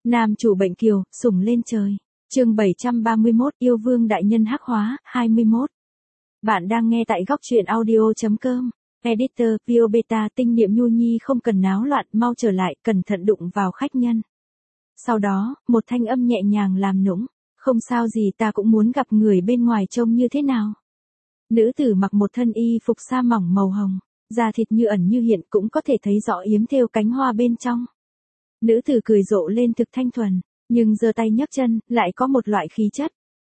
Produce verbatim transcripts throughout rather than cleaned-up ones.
Nam chủ bệnh kiều, sủng lên trời. Chương bảy trăm ba mươi mốt, yêu vương đại nhân hắc hóa, hai mươi mốt. Bạn đang nghe tại góc truyện audio chấm com. Editor, Vio Beta, tinh niệm nhu nhi không cần náo loạn, mau trở lại, cẩn thận đụng vào khách nhân. Sau đó, một thanh âm nhẹ nhàng làm nũng, không sao gì, ta cũng muốn gặp người bên ngoài trông như thế nào. Nữ tử mặc một thân y phục sa mỏng màu hồng, da thịt như ẩn như hiện, cũng có thể thấy rõ yếm thêu cánh hoa bên trong. Nữ tử cười rộ lên thực thanh thuần, nhưng giơ tay nhấc chân, lại có một loại khí chất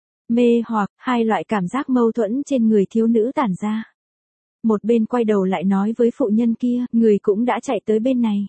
mê hoặc, hai loại cảm giác mâu thuẫn trên người thiếu nữ tản ra. Một bên quay đầu lại nói với phụ nhân kia, người cũng đã chạy tới bên này.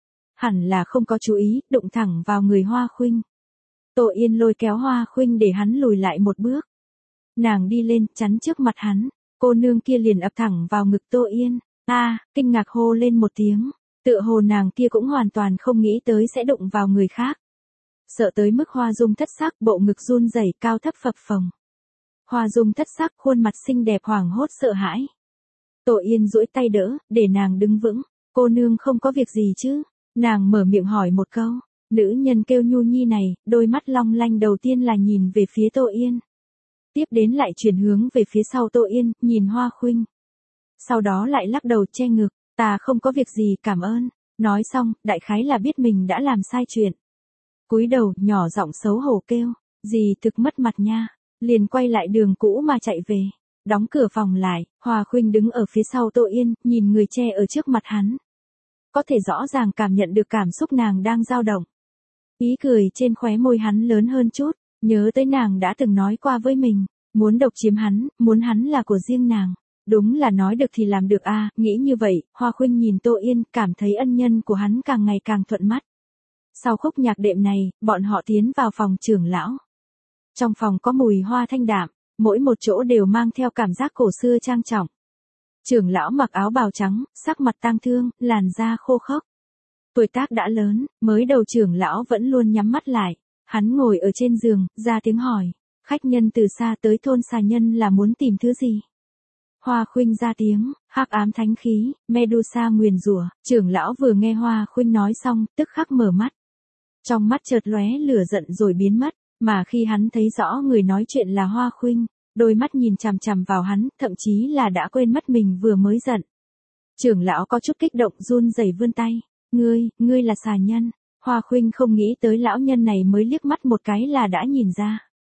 Hẳn là không có chú ý, đụng thẳng vào người Hoa Khuynh. Tô Yên lôi kéo Hoa Khuynh để hắn lùi lại một bước. Nàng đi lên, chắn trước mặt hắn, cô nương kia liền ập thẳng vào ngực Tô Yên. A, à, kinh ngạc hô lên một tiếng, tựa hồ nàng kia cũng hoàn toàn không nghĩ tới sẽ đụng vào người khác. Sợ tới mức Hoa Dung thất sắc, bộ ngực run rẩy, cao thấp phập phồng. Hoa Dung thất sắc, khuôn mặt xinh đẹp hoảng hốt sợ hãi. Tô Yên duỗi tay đỡ, để nàng đứng vững. Cô nương không có việc gì chứ? Nàng mở miệng hỏi một câu. Nữ nhân kêu nhu nhi này, đôi mắt long lanh đầu tiên là nhìn về phía Tô Yên. Tiếp đến lại chuyển hướng về phía sau Tô Yên, nhìn Hoa Khuynh. Sau đó lại lắc đầu che ngực, ta không có việc gì, cảm ơn. Nói xong, đại khái là biết mình đã làm sai chuyện. Cúi đầu, nhỏ giọng xấu hổ kêu, gì thực mất mặt nha. Liền quay lại đường cũ mà chạy về. Đóng cửa phòng lại, Hoa Khuynh đứng ở phía sau Tô Yên, nhìn người che ở trước mặt hắn. Có thể rõ ràng cảm nhận được cảm xúc nàng đang dao động. Ý cười trên khóe môi hắn lớn hơn chút, nhớ tới nàng đã từng nói qua với mình, muốn độc chiếm hắn, muốn hắn là của riêng nàng. Đúng là nói được thì làm được a, à, nghĩ như vậy, Hoa Khuynh nhìn Tô Yên, cảm thấy ân nhân của hắn càng ngày càng thuận mắt. Sau khúc nhạc đệm này, bọn họ tiến vào phòng trưởng lão. Trong phòng có mùi hoa thanh đạm, mỗi một chỗ đều mang theo cảm giác cổ xưa trang trọng. Trưởng lão mặc áo bào trắng, sắc mặt tang thương, làn da khô khốc. Tuổi tác đã lớn, mới đầu trưởng lão vẫn luôn nhắm mắt lại. Hắn ngồi ở trên giường, ra tiếng hỏi, khách nhân từ xa tới thôn xà nhân là muốn tìm thứ gì? Hoa Khuynh ra tiếng, hắc ám thánh khí, Medusa nguyền rủa. Trưởng lão vừa nghe Hoa Khuynh nói xong, tức khắc mở mắt. Trong mắt chợt lóe lửa giận rồi biến mất, mà khi hắn thấy rõ người nói chuyện là Hoa Khuynh, đôi mắt nhìn chằm chằm vào hắn, thậm chí là đã quên mất mình vừa mới giận. Trưởng lão có chút kích động, run rẩy vươn tay, ngươi, ngươi là xà nhân. Hoa Khuynh không nghĩ tới lão nhân này mới liếc mắt một cái là đã nhìn ra.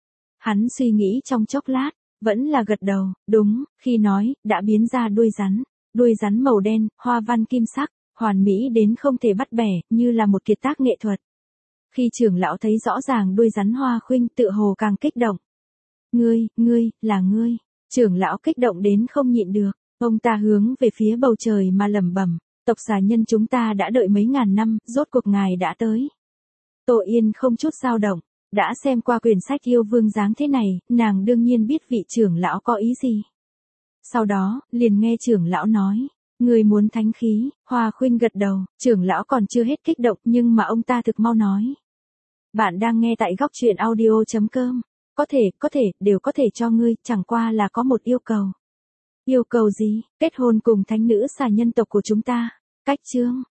Hắn suy nghĩ trong chốc lát, vẫn là gật đầu, đúng, khi nói, đã biến ra đuôi rắn, đuôi rắn màu đen, hoa văn kim sắc, hoàn mỹ đến không thể bắt bẻ, như là một kiệt tác nghệ thuật. Khi trưởng lão thấy rõ ràng đuôi rắn Hoa Khuynh, tựa hồ càng kích động. Ngươi, ngươi, là ngươi. Trưởng lão kích động đến không nhịn được, ông ta hướng về phía bầu trời mà lẩm bẩm, tộc xà nhân chúng ta đã đợi mấy ngàn năm, rốt cuộc ngài đã tới. Tô Yên không chút dao động, đã xem qua quyển sách yêu vương dáng thế này, nàng đương nhiên biết vị trưởng lão có ý gì. Sau đó, liền nghe trưởng lão nói, người muốn thánh khí. Hoa Khuynh gật đầu, trưởng lão còn chưa hết kích động nhưng mà ông ta thực mau nói. Bạn đang nghe tại góc truyện audio chấm com. Có thể, có thể, đều có thể cho ngươi, chẳng qua là có một yêu cầu. Yêu cầu gì? Kết hôn cùng thánh nữ xà nhân tộc của chúng ta. Cách chương.